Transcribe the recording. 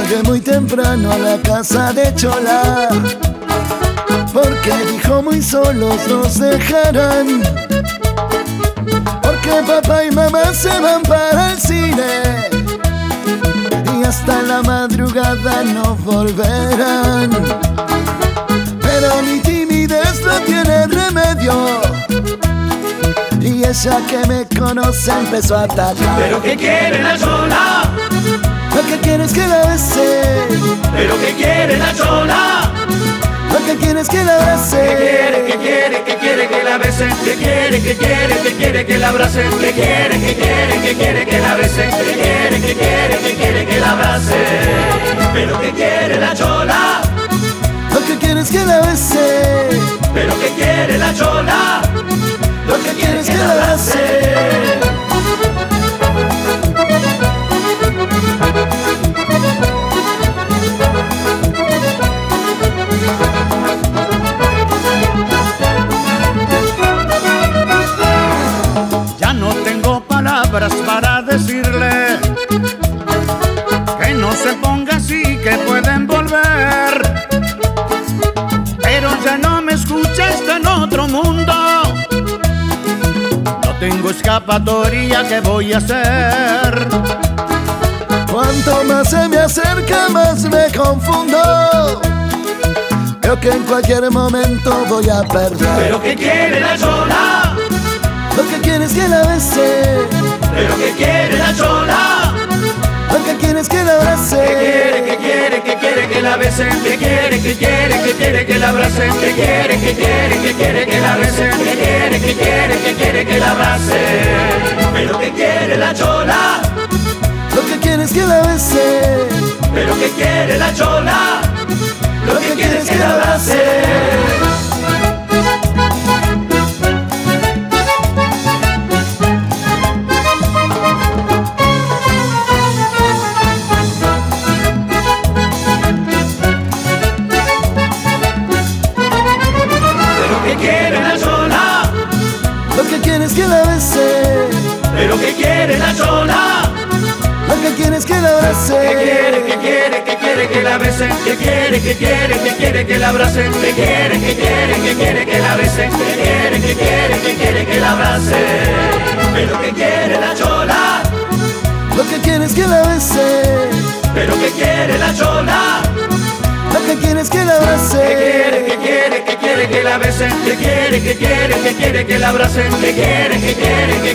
Llegué muy temprano a la casa de Chola, porque dijo muy solos nos dejarán, porque papá y mamá se van para el cine y hasta la madrugada no volverán. Pero mi timidez no tiene remedio y ella que me conoce empezó a atacar. ¿Pero qué quiere la Chola? Lo que quiere es que la bese. ¿Pero qué quiere la Chola? Lo que quiere es que la abrace. ¿Qué quiere que la bese? ¿Qué quiere que la abrace? ¿Qué quiere que la bese? ¿Qué quiere que la abrace? ¿Pero qué quiere la Chola? Lo que quiere es que la bese. ¿Pero qué quiere la Chola? Lo que quiere es que la abrace. Ya no tengo palabras para decirle que no se ponga así, que pueden volver. Pero ya no me escucha, está en otro mundo. No tengo escapatoria, ¿qué voy a hacer? Cuanto más se me acerca, más me confundo. Creo que en cualquier momento voy a perder. ¿Pero qué quiere la Chola? Lo que quiere es que la bese. ¿Pero qué quiere la Chola? Lo que quiere es que la abrace. ¿Qué quiere que la bese? ¿Qué quiere que la abrace? ¿Qué quiere que la bese? ¿Qué quiere que la abrace? ¿Pero qué quiere la Chola? Lo que quiere es que la bese. ¿Pero qué quiere la Chola? Lo que quiere es que la abrace. Es que la bese. ¿Pero qué quiere la Chola? Lo que quiere es que la abrace. ¿Qué quiere que la bese? ¿Qué quiere que la abrace? ¿Qué quiere que la bese? ¿Qué quiere que la abrace? ¿Pero qué quiere la Chola? Lo que quiere es que la bese. ¿Pero qué quiere la Chola? Lo que quiere es que la abrace. ¿Qué quiere que la bese? ¿Qué quiere que la abrace? ¿Qué quiere